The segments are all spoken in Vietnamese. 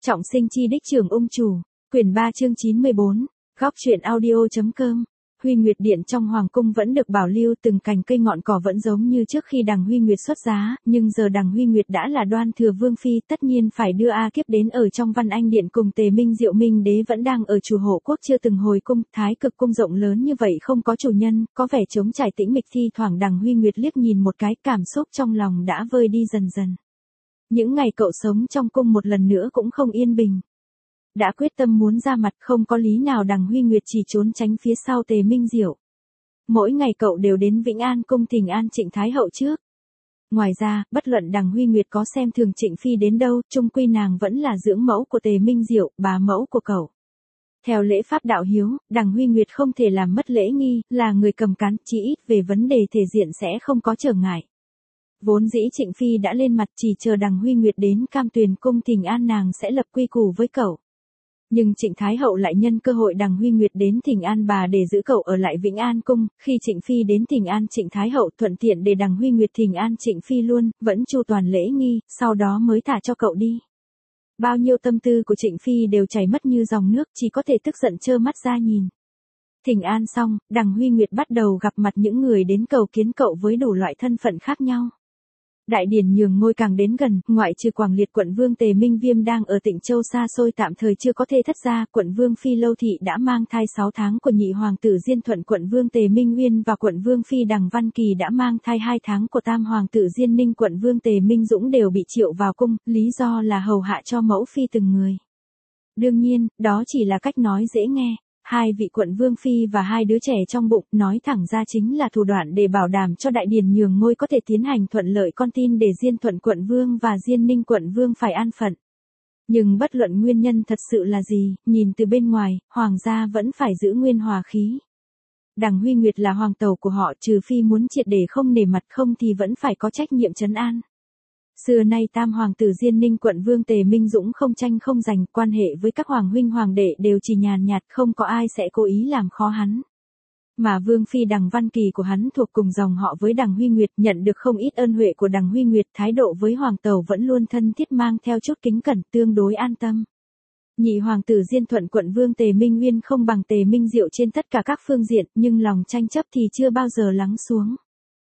Trọng sinh chi đích trưởng ung chủ, quyển 3 chương 94, góc truyện audio.com. Huy Nguyệt Điện trong Hoàng Cung vẫn được bảo lưu, từng cành cây ngọn cỏ vẫn giống như trước khi Đằng Huy Nguyệt xuất giá, nhưng giờ Đằng Huy Nguyệt đã là Đoan Thừa Vương Phi, tất nhiên phải đưa A Kiếp đến ở trong Văn Anh Điện cùng Tề Minh Diệu. Minh Đế vẫn đang ở Chủ Hộ Quốc chưa từng hồi cung, Thái Cực Cung rộng lớn như vậy không có chủ nhân, có vẻ trống trải tĩnh mịch. Thi thoảng Đằng Huy Nguyệt liếc nhìn một cái, cảm xúc trong lòng đã vơi đi dần dần. Những ngày cậu sống trong cung một lần nữa cũng không yên bình. Đã quyết tâm muốn ra mặt, không có lý nào Đằng Huy Nguyệt chỉ trốn tránh phía sau Tề Minh Diệu. Mỗi ngày cậu đều đến Vĩnh An cung thỉnh an Trịnh Thái Hậu trước. Ngoài ra, bất luận Đằng Huy Nguyệt có xem thường Trịnh Phi đến đâu, chung quy nàng vẫn là dưỡng mẫu của Tề Minh Diệu, bà mẫu của cậu. Theo lễ pháp đạo hiếu, Đằng Huy Nguyệt không thể làm mất lễ nghi, là người cầm cán, chỉ ít về vấn đề thể diện sẽ không có trở ngại. Vốn dĩ Trịnh Phi đã lên mặt, chỉ chờ Đằng Huy Nguyệt đến Cam Tuyền cung thỉnh an nàng sẽ lập quy củ với cậu. Nhưng Trịnh Thái Hậu lại nhân cơ hội Đằng Huy Nguyệt đến thỉnh an bà để giữ cậu ở lại Vĩnh An cung, khi Trịnh Phi đến thỉnh an Trịnh Thái Hậu thuận tiện để Đằng Huy Nguyệt thỉnh an Trịnh Phi luôn, vẫn chu toàn lễ nghi, sau đó mới thả cho cậu đi. Bao nhiêu tâm tư của Trịnh Phi đều chảy mất như dòng nước, chỉ có thể tức giận trơ mắt ra nhìn. Thỉnh an xong, Đằng Huy Nguyệt bắt đầu gặp mặt những người đến cầu kiến cậu với đủ loại thân phận khác nhau. Đại điển nhường ngôi càng đến gần, ngoại trừ Quảng Liệt quận vương Tề Minh Viêm đang ở Tịnh Châu xa xôi tạm thời chưa có thê thất ra, quận vương Phi Lâu Thị đã mang thai 6 tháng của nhị hoàng tử Diên Thuận, quận vương Tề Minh Uyên và quận vương Phi Đằng Văn Kỳ đã mang thai 2 tháng của tam hoàng tử Diên Ninh, quận vương Tề Minh Dũng đều bị triệu vào cung, lý do là hầu hạ cho mẫu phi từng người. Đương nhiên, đó chỉ là cách nói dễ nghe. 2 vị quận vương phi và 2 đứa trẻ trong bụng, nói thẳng ra chính là thủ đoạn để bảo đảm cho đại điển nhường ngôi có thể tiến hành thuận lợi. Con tin để Diên Thuận quận vương và Diên Ninh quận vương phải an phận. Nhưng bất luận nguyên nhân thật sự là gì, nhìn từ bên ngoài, hoàng gia vẫn phải giữ nguyên hòa khí. Đằng Huy Nguyệt là hoàng tẩu của họ, trừ phi muốn triệt để không nể mặt, không thì vẫn phải có trách nhiệm trấn an. Xưa nay tam hoàng tử Diên Ninh quận vương Tề Minh Dũng không tranh không giành, quan hệ với các hoàng huynh hoàng đệ đều chỉ nhàn nhạt, không có ai sẽ cố ý làm khó hắn. Mà vương phi Đằng Văn Kỳ của hắn thuộc cùng dòng họ với Đằng Huy Nguyệt, nhận được không ít ơn huệ của Đằng Huy Nguyệt, thái độ với hoàng tẩu vẫn luôn thân thiết, mang theo chút kính cẩn, tương đối an tâm. Nhị hoàng tử Diên Thuận quận vương Tề Minh Uyên không bằng Tề Minh Diệu trên tất cả các phương diện, nhưng lòng tranh chấp thì chưa bao giờ lắng xuống.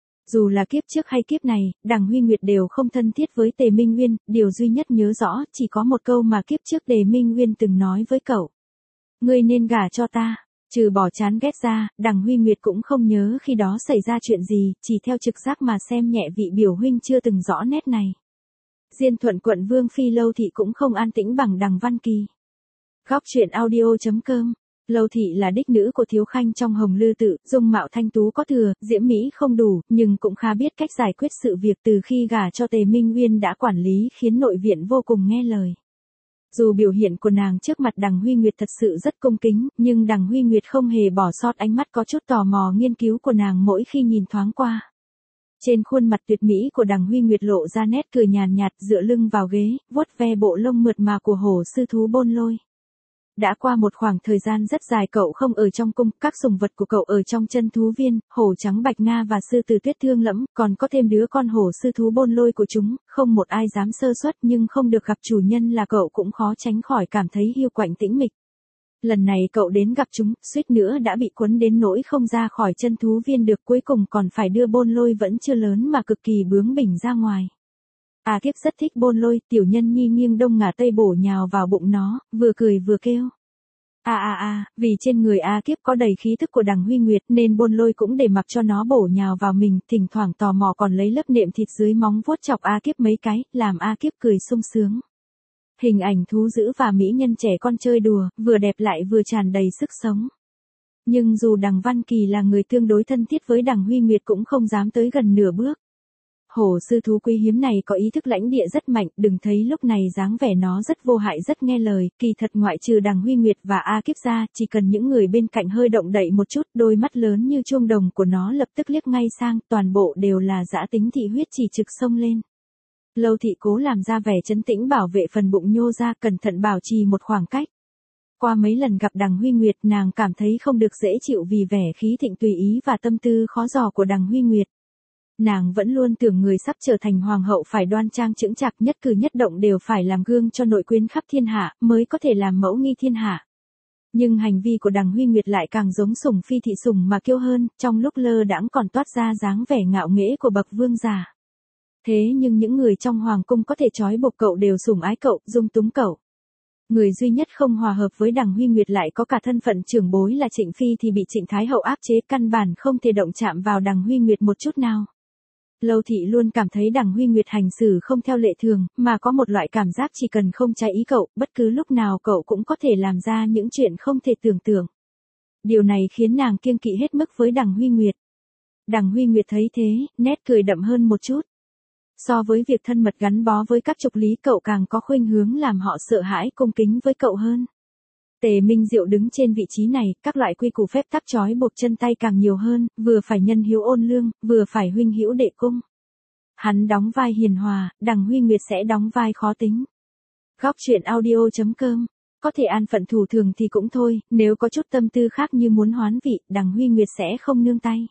Dù là kiếp trước hay kiếp này, Đằng Huy Nguyệt đều không thân thiết với Tề Minh Uyên, điều duy nhất nhớ rõ chỉ có một câu mà kiếp trước Tề Minh Uyên từng nói với cậu. Ngươi nên gả cho ta. Trừ bỏ chán ghét ra, Đằng Huy Nguyệt cũng không nhớ khi đó xảy ra chuyện gì, chỉ theo trực giác mà xem nhẹ vị biểu huynh chưa từng rõ nét này. Diên Thuận quận vương Phi Lâu Thị cũng không an tĩnh bằng Đằng Văn Kỳ. Góc truyện audio.com. Lâu Thị là đích nữ của Thiếu Khanh trong Hồng Lư Tự, dung mạo thanh tú có thừa, diễm mỹ không đủ, nhưng cũng khá biết cách giải quyết sự việc. Từ khi gả cho Tề Minh Uyên đã quản lý khiến nội viện vô cùng nghe lời. Dù biểu hiện của nàng trước mặt Đằng Huy Nguyệt thật sự rất cung kính, nhưng Đằng Huy Nguyệt không hề bỏ sót ánh mắt có chút tò mò nghiên cứu của nàng mỗi khi nhìn thoáng qua. Trên khuôn mặt tuyệt mỹ của Đằng Huy Nguyệt lộ ra nét cười nhàn nhạt, dựa lưng vào ghế, vuốt ve bộ lông mượt mà của hổ sư thú Bôn Lôi. Đã qua một khoảng thời gian rất dài cậu không ở trong cung, các sùng vật của cậu ở trong chân thú viên, hổ trắng Bạch Nga và sư tử Tuyết Thương Lẫm, còn có thêm đứa con hổ sư thú Bôn Lôi của chúng, không một ai dám sơ suất, nhưng không được gặp chủ nhân là cậu cũng khó tránh khỏi cảm thấy hiu quạnh tĩnh mịch. Lần này cậu đến gặp chúng, suýt nữa đã bị quấn đến nỗi không ra khỏi chân thú viên được, cuối cùng còn phải đưa Bôn Lôi vẫn chưa lớn mà cực kỳ bướng bỉnh ra ngoài. A Kiếp rất thích Bôn Lôi, tiểu nhân nhi nghiêng đông ngả tây bổ nhào vào bụng nó, vừa cười vừa kêu. Vì trên người A Kiếp có đầy khí thức của Đằng Huy Nguyệt nên Bôn Lôi cũng để mặc cho nó bổ nhào vào mình, thỉnh thoảng tò mò còn lấy lớp nệm thịt dưới móng vuốt chọc A Kiếp mấy cái, làm A Kiếp cười sung sướng. Hình ảnh thú dữ và mỹ nhân trẻ con chơi đùa, vừa đẹp lại vừa tràn đầy sức sống. Nhưng dù Đằng Văn Kỳ là người tương đối thân thiết với Đằng Huy Nguyệt cũng không dám tới gần nửa bước. Hổ sư thú quý hiếm này có ý thức lãnh địa rất mạnh, đừng thấy lúc này dáng vẻ nó rất vô hại rất nghe lời, kỳ thật ngoại trừ Đằng Huy Nguyệt và A Kiếp ra, chỉ cần những người bên cạnh hơi động đậy một chút, đôi mắt lớn như chuông đồng của nó lập tức liếc ngay sang, toàn bộ đều là dã tính thị huyết chỉ trực xông lên. Lâu Thị cố làm ra vẻ trấn tĩnh bảo vệ phần bụng nhô ra, cẩn thận bảo trì một khoảng cách. Qua mấy lần gặp Đằng Huy Nguyệt nàng cảm thấy không được dễ chịu vì vẻ khí thịnh tùy ý và tâm tư khó dò của Đằng Huy Nguyệt. Nàng vẫn luôn tưởng người sắp trở thành hoàng hậu phải đoan trang chững chạc, nhất cử nhất động đều phải làm gương cho nội quyến khắp thiên hạ, mới có thể làm mẫu nghi thiên hạ. Nhưng hành vi của Đằng Huy Nguyệt lại càng giống sủng phi thị sủng mà kiêu hơn, trong lúc lơ đãng còn toát ra dáng vẻ ngạo nghễ của bậc vương giả. Thế nhưng những người trong hoàng cung có thể trói buộc cậu đều sủng ái cậu, dung túng cậu. Người duy nhất không hòa hợp với Đằng Huy Nguyệt lại có cả thân phận trưởng bối là Trịnh Phi thì bị Trịnh Thái Hậu áp chế, căn bản không thể động chạm vào Đằng Huy Nguyệt một chút nào. Lâu Thị luôn cảm thấy Đằng Huy Nguyệt hành xử không theo lệ thường, mà có một loại cảm giác chỉ cần không trái ý cậu, bất cứ lúc nào cậu cũng có thể làm ra những chuyện không thể tưởng tượng. Điều này khiến nàng kiêng kỵ hết mức với Đằng Huy Nguyệt. Đằng Huy Nguyệt thấy thế, nét cười đậm hơn một chút. So với việc thân mật gắn bó với các trục lý, cậu càng có khuynh hướng làm họ sợ hãi cung kính với cậu hơn. Tề Minh Diệu đứng trên vị trí này, các loại quy củ phép tắc trói buộc chân tay càng nhiều hơn, vừa phải nhân hiếu ôn lương, vừa phải huynh hữu đệ cung. Hắn đóng vai hiền hòa, Đằng Huy Nguyệt sẽ đóng vai khó tính. Góc truyện audio.com. Có thể an phận thủ thường thì cũng thôi, nếu có chút tâm tư khác như muốn hoán vị, Đằng Huy Nguyệt sẽ không nương tay.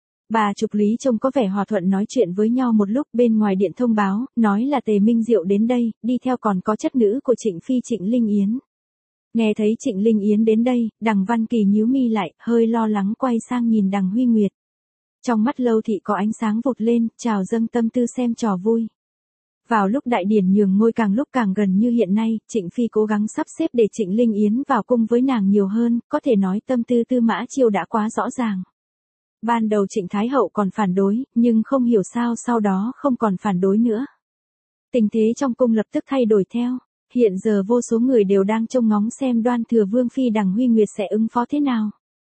Bà trục lý trông có vẻ hòa thuận nói chuyện với nhau một lúc, bên ngoài điện thông báo, nói là Tề Minh Diệu đến đây, đi theo còn có chất nữ của Trịnh Phi Trịnh Linh Yến. Nghe thấy Trịnh Linh Yến đến đây, Đằng Văn Kỳ nhíu mi lại, hơi lo lắng quay sang nhìn Đằng Huy Nguyệt. Trong mắt Lâu Thị có ánh sáng vụt lên, trào dâng tâm tư xem trò vui. Vào lúc đại điển nhường ngôi càng lúc càng gần như hiện nay, Trịnh Phi cố gắng sắp xếp để Trịnh Linh Yến vào cung với nàng nhiều hơn, có thể nói tâm tư Tư Mã Chiêu đã quá rõ ràng. Ban đầu Trịnh Thái Hậu còn phản đối, nhưng không hiểu sao sau đó không còn phản đối nữa. Tình thế trong cung lập tức thay đổi theo. Hiện giờ vô số người đều đang trông ngóng xem Đoan Thừa Vương Phi Đằng Huy Nguyệt sẽ ứng phó thế nào.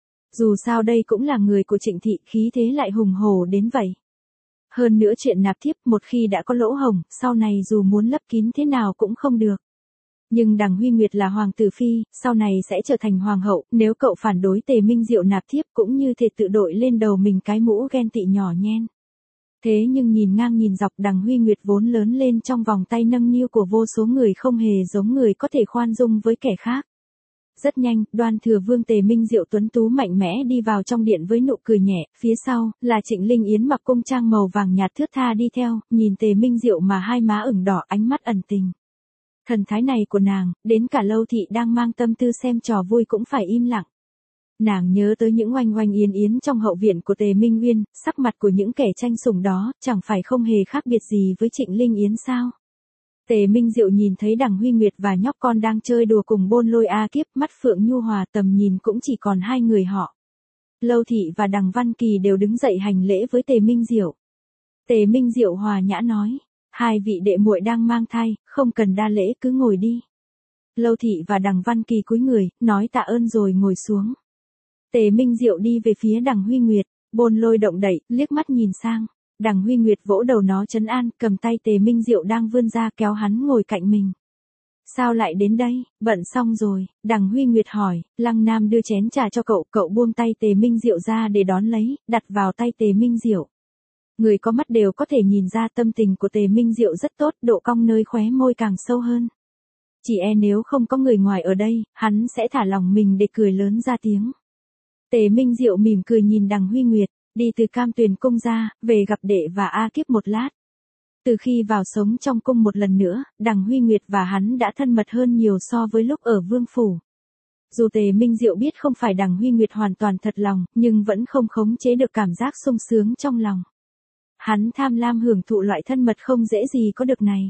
Dù sao đây cũng là người của Trịnh thị, khí thế lại hùng hổ đến vậy. Hơn nữa chuyện nạp thiếp một khi đã có lỗ hổng, sau này dù muốn lấp kín thế nào cũng không được. Nhưng Đằng Huy Nguyệt là hoàng tử phi, sau này sẽ trở thành hoàng hậu, nếu cậu phản đối Tề Minh Diệu nạp thiếp cũng như thể tự đội lên đầu mình cái mũ ghen tị nhỏ nhen. Thế nhưng nhìn ngang nhìn dọc, Đằng Huy Nguyệt vốn lớn lên trong vòng tay nâng niu của vô số người không hề giống người có thể khoan dung với kẻ khác. Rất nhanh, Đoan Thừa Vương Tề Minh Diệu tuấn tú mạnh mẽ đi vào trong điện với nụ cười nhẹ, phía sau là Trịnh Linh Yến mặc cung trang màu vàng nhạt thướt tha đi theo, nhìn Tề Minh Diệu mà hai má ửng đỏ, ánh mắt ẩn tình. Thần thái này của nàng, đến cả Lâu Thị đang mang tâm tư xem trò vui cũng phải im lặng. Nàng nhớ tới những oanh oanh yến yến trong hậu viện của Tề Minh Uyên, sắc mặt của những kẻ tranh sủng đó, chẳng phải không hề khác biệt gì với Trịnh Linh Yến sao? Tề Minh Diệu nhìn thấy Đằng Huy Nguyệt và nhóc con đang chơi đùa cùng Bôn Lôi A Kiếp, mắt phượng nhu hòa, tầm nhìn cũng chỉ còn hai người họ. Lâu Thị và Đằng Văn Kỳ đều đứng dậy hành lễ với Tề Minh Diệu. Tề Minh Diệu hòa nhã nói, hai vị đệ muội đang mang thai, không cần đa lễ, cứ ngồi đi. Lâu Thị và Đằng Văn Kỳ cúi người, nói tạ ơn rồi ngồi xuống. Tề Minh Diệu đi về phía Đằng Huy Nguyệt, Bôn Lôi động đậy, liếc mắt nhìn sang. Đằng Huy Nguyệt vỗ đầu nó trấn an, cầm tay Tề Minh Diệu đang vươn ra kéo hắn ngồi cạnh mình. Sao lại đến đây, bận xong rồi, Đằng Huy Nguyệt hỏi, Lăng Nam đưa chén trà cho cậu, cậu buông tay Tề Minh Diệu ra để đón lấy, đặt vào tay Tề Minh Diệu. Người có mắt đều có thể nhìn ra tâm tình của Tề Minh Diệu rất tốt, độ cong nơi khóe môi càng sâu hơn. Chỉ nếu không có người ngoài ở đây, hắn sẽ thả lòng mình để cười lớn ra tiếng. Tề Minh Diệu mỉm cười nhìn Đằng Huy Nguyệt, đi từ Cam Tuyền cung ra, về gặp đệ và A Kiếp một lát. Từ khi vào sống trong cung một lần nữa, Đằng Huy Nguyệt và hắn đã thân mật hơn nhiều so với lúc ở vương phủ. Dù Tề Minh Diệu biết không phải Đằng Huy Nguyệt hoàn toàn thật lòng, nhưng vẫn không khống chế được cảm giác sung sướng trong lòng. Hắn tham lam hưởng thụ loại thân mật không dễ gì có được này.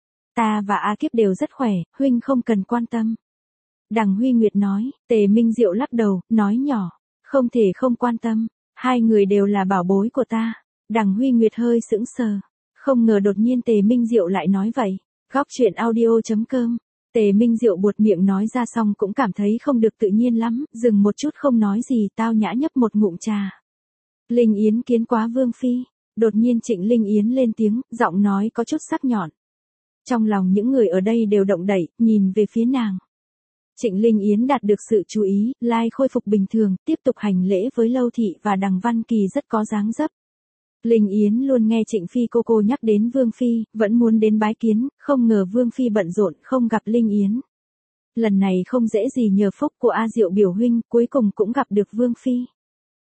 Ta và A Kiếp đều rất khỏe, huynh không cần quan tâm. Đằng Huy Nguyệt nói, Tề Minh Diệu lắc đầu, nói nhỏ, không thể không quan tâm, hai người đều là bảo bối của ta. Đằng Huy Nguyệt hơi sững sờ, không ngờ đột nhiên Tề Minh Diệu lại nói vậy. Góc truyện audio.com. Tề Minh Diệu buột miệng nói ra xong cũng cảm thấy không được tự nhiên lắm, dừng một chút không nói gì, tao nhã nhấp một ngụm trà. Linh Yến kiến quá Vương Phi. Đột nhiên Trịnh Linh Yến lên tiếng, giọng nói có chút sắc nhọn. Trong lòng những người ở đây đều động đậy, nhìn về phía nàng. Trịnh Linh Yến đạt được sự chú ý, lai khôi phục bình thường, tiếp tục hành lễ với Lâu Thị và Đằng Văn Kỳ rất có dáng dấp. Linh Yến luôn nghe Trịnh Phi cô nhắc đến Vương Phi, vẫn muốn đến bái kiến, không ngờ Vương Phi bận rộn không gặp Linh Yến. Lần này không dễ gì nhờ phúc của A Diệu biểu huynh, cuối cùng cũng gặp được Vương Phi.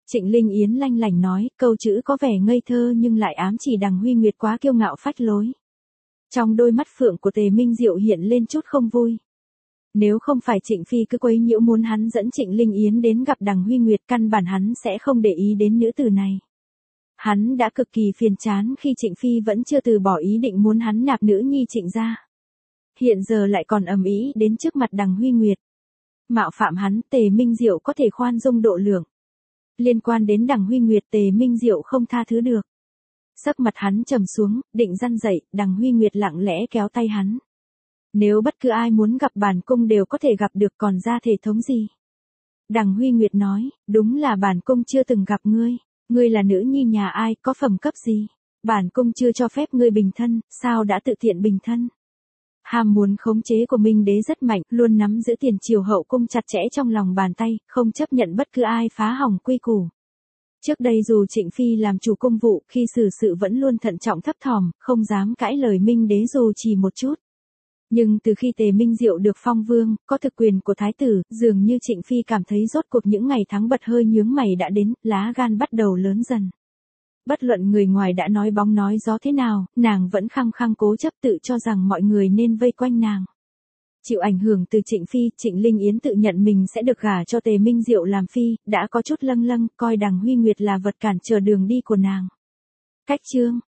Trịnh Linh Yến lanh lảnh nói, câu chữ có vẻ ngây thơ nhưng lại ám chỉ Đằng Huy Nguyệt quá kiêu ngạo phách lối. Trong đôi mắt phượng của Tề Minh Diệu hiện lên chút không vui. Nếu không phải Trịnh Phi cứ quấy nhiễu muốn hắn dẫn Trịnh Linh Yến đến gặp Đằng Huy Nguyệt, căn bản hắn sẽ không để ý đến nữ tử này. Hắn đã cực kỳ phiền chán khi Trịnh Phi vẫn chưa từ bỏ ý định muốn hắn nạp nữ nhi Trịnh gia. Hiện giờ lại còn ầm ĩ đến trước mặt Đằng Huy Nguyệt. Mạo phạm hắn, Tề Minh Diệu có thể khoan dung độ lượng. Liên quan đến Đằng Huy Nguyệt, Tề Minh Diệu không tha thứ được. Sắc mặt hắn trầm xuống, định răn dậy, Đằng Huy Nguyệt lặng lẽ kéo tay hắn. Nếu bất cứ ai muốn gặp bản cung đều có thể gặp được, còn ra thể thống gì? Đằng Huy Nguyệt nói, đúng là bản cung chưa từng gặp ngươi. Ngươi là nữ nhi nhà ai, có phẩm cấp gì? Bản cung chưa cho phép ngươi bình thân, sao đã tự tiện bình thân? Ham muốn khống chế của Minh Đế rất mạnh, luôn nắm giữ tiền triều hậu cung chặt chẽ trong lòng bàn tay, không chấp nhận bất cứ ai phá hỏng quy củ. Trước đây dù Trịnh Phi làm chủ công vụ, khi xử sự vẫn luôn thận trọng thấp thỏm, không dám cãi lời Minh Đế dù chỉ một chút. Nhưng từ khi Tề Minh Diệu được phong vương, có thực quyền của thái tử, dường như Trịnh Phi cảm thấy rốt cuộc những ngày tháng bật hơi nhướng mày đã đến, lá gan bắt đầu lớn dần. Bất luận người ngoài đã nói bóng nói gió thế nào, nàng vẫn khăng khăng cố chấp tự cho rằng mọi người nên vây quanh nàng. Chịu ảnh hưởng từ Trịnh Phi, Trịnh Linh Yến tự nhận mình sẽ được gả cho Tề Minh Diệu làm phi, đã có chút lâng lâng, coi Đằng Huy Nguyệt là vật cản trở đường đi của nàng. Cách chương